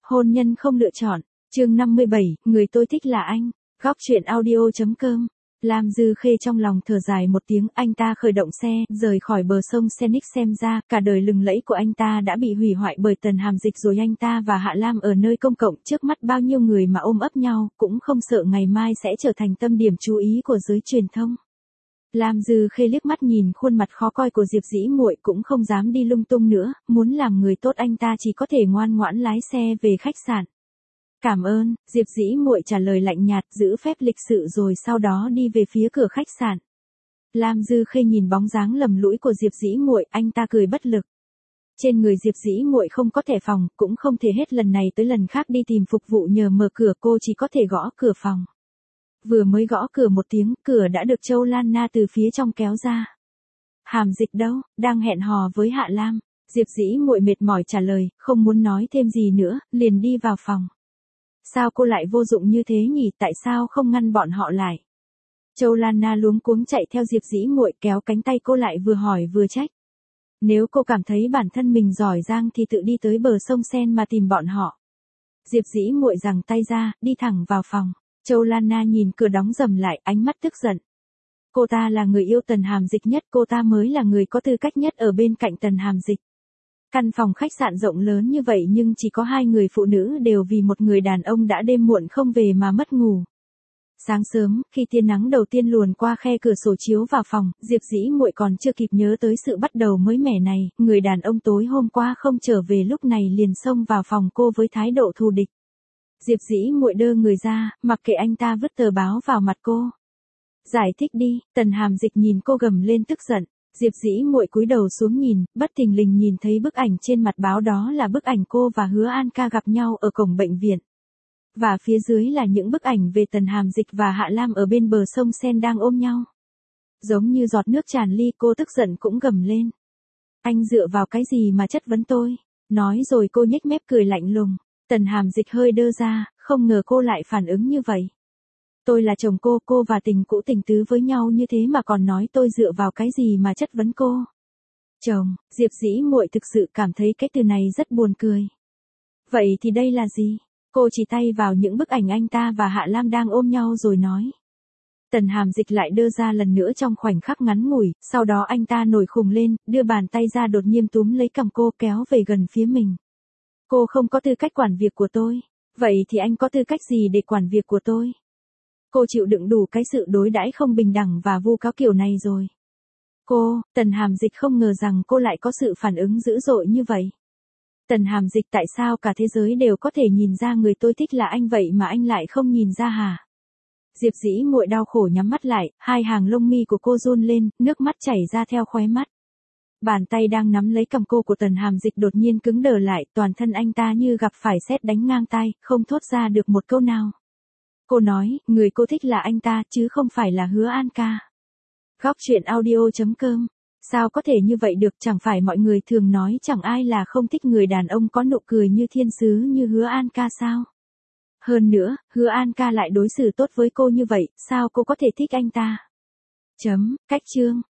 Hôn nhân không lựa chọn. Chương 57, người tôi thích là anh. Góc truyện audio.com. Lam Dư Khê trong lòng thở dài một tiếng, anh ta khởi động xe, rời khỏi bờ sông Senix, xem ra, cả đời lừng lẫy của anh ta đã bị hủy hoại bởi Tần Hàm Dịch rồi. Anh ta và Hạ Lam ở nơi công cộng, trước mắt bao nhiêu người mà ôm ấp nhau, cũng không sợ ngày mai sẽ trở thành tâm điểm chú ý của giới truyền thông. Lam Dư Khê liếc mắt nhìn khuôn mặt khó coi của Diệp Dĩ Muội, cũng không dám đi lung tung nữa, muốn làm người tốt anh ta chỉ có thể ngoan ngoãn lái xe về khách sạn. Cảm ơn, Diệp Dĩ Muội trả lời lạnh nhạt, giữ phép lịch sự rồi sau đó đi về phía cửa khách sạn. Lam Dư Khê nhìn bóng dáng lầm lũi của Diệp Dĩ Muội, anh ta cười bất lực. Trên người Diệp Dĩ Muội không có thẻ phòng, cũng không thể hết lần này tới lần khác đi tìm phục vụ nhờ mở cửa, cô chỉ có thể gõ cửa phòng. Vừa mới gõ cửa một tiếng, cửa đã được Châu Lan Na từ phía trong kéo ra. Hàm Dịch đâu, đang hẹn hò với Hạ Lam. Diệp Dĩ Muội mệt mỏi trả lời, không muốn nói thêm gì nữa, liền đi vào phòng. Sao cô lại vô dụng như thế nhỉ, tại sao không ngăn bọn họ lại? Châu Lan Na luống cuống chạy theo Diệp Dĩ Muội, kéo cánh tay cô lại, vừa hỏi vừa trách. Nếu cô cảm thấy bản thân mình giỏi giang thì tự đi tới bờ sông Sen mà tìm bọn họ. Diệp Dĩ Muội giằng tay ra, đi thẳng vào phòng. Châu Lan Na nhìn cửa đóng rầm lại, ánh mắt tức giận. Cô ta là người yêu Tần Hàm Dịch nhất, cô ta mới là người có tư cách nhất ở bên cạnh Tần Hàm Dịch. Căn phòng khách sạn rộng lớn như vậy nhưng chỉ có hai người phụ nữ đều vì một người đàn ông đã đêm muộn không về mà mất ngủ. Sáng sớm, khi tia nắng đầu tiên luồn qua khe cửa sổ chiếu vào phòng, Diệp Dĩ Muội còn chưa kịp nhớ tới sự bắt đầu mới mẻ này, người đàn ông tối hôm qua không trở về lúc này liền xông vào phòng cô với thái độ thù địch. Diệp Dĩ Muội đơ người ra, mặc kệ anh ta vứt tờ báo vào mặt cô. Giải thích đi, Tần Hàm Dịch nhìn cô gầm lên tức giận. Diệp Dĩ Muội cúi đầu xuống nhìn, bất thình lình nhìn thấy bức ảnh trên mặt báo, đó là bức ảnh cô và Hứa An Ca gặp nhau ở cổng bệnh viện. Và phía dưới là những bức ảnh về Tần Hàm Dịch và Hạ Lam ở bên bờ sông Sen đang ôm nhau. Giống như giọt nước tràn ly, cô tức giận cũng gầm lên. Anh dựa vào cái gì mà chất vấn tôi? Nói rồi cô nhếch mép cười lạnh lùng. Tần Hàm Dịch hơi đơ ra, không ngờ cô lại phản ứng như vậy. Tôi là chồng cô và tình cũ tình tứ với nhau như thế mà còn nói tôi dựa vào cái gì mà chất vấn cô. Chồng, Diệp Dĩ Muội thực sự cảm thấy cái từ này rất buồn cười. Vậy thì đây là gì? Cô chỉ tay vào những bức ảnh anh ta và Hạ Lam đang ôm nhau rồi nói. Tần Hàm Dịch lại đơ ra lần nữa trong khoảnh khắc ngắn ngủi, sau đó anh ta nổi khùng lên, đưa bàn tay ra đột nhiên túm lấy cằm cô kéo về gần phía mình. Cô không có tư cách quản việc của tôi. Vậy thì anh có tư cách gì để quản việc của tôi? Cô chịu đựng đủ cái sự đối đãi không bình đẳng và vu cáo kiểu này rồi. Tần Hàm Dịch không ngờ rằng cô lại có sự phản ứng dữ dội như vậy. Tần Hàm Dịch, tại sao cả thế giới đều có thể nhìn ra người tôi thích là anh vậy mà anh lại không nhìn ra hả? Diệp Dĩ Muội đau khổ nhắm mắt lại, hai hàng lông mi của cô run lên, nước mắt chảy ra theo khóe mắt. Bàn tay đang nắm lấy cằm cô của Tần Hàm Dịch đột nhiên cứng đờ lại, toàn thân anh ta như gặp phải sét đánh ngang tai, không thốt ra được một câu nào. Cô nói, người cô thích là anh ta, chứ không phải là Hứa An Ca. Góc truyện audio.com. Sao có thể như vậy được, chẳng phải mọi người thường nói chẳng ai là không thích người đàn ông có nụ cười như thiên sứ như Hứa An Ca sao? Hơn nữa, Hứa An Ca lại đối xử tốt với cô như vậy, sao cô có thể thích anh ta? Cách chương.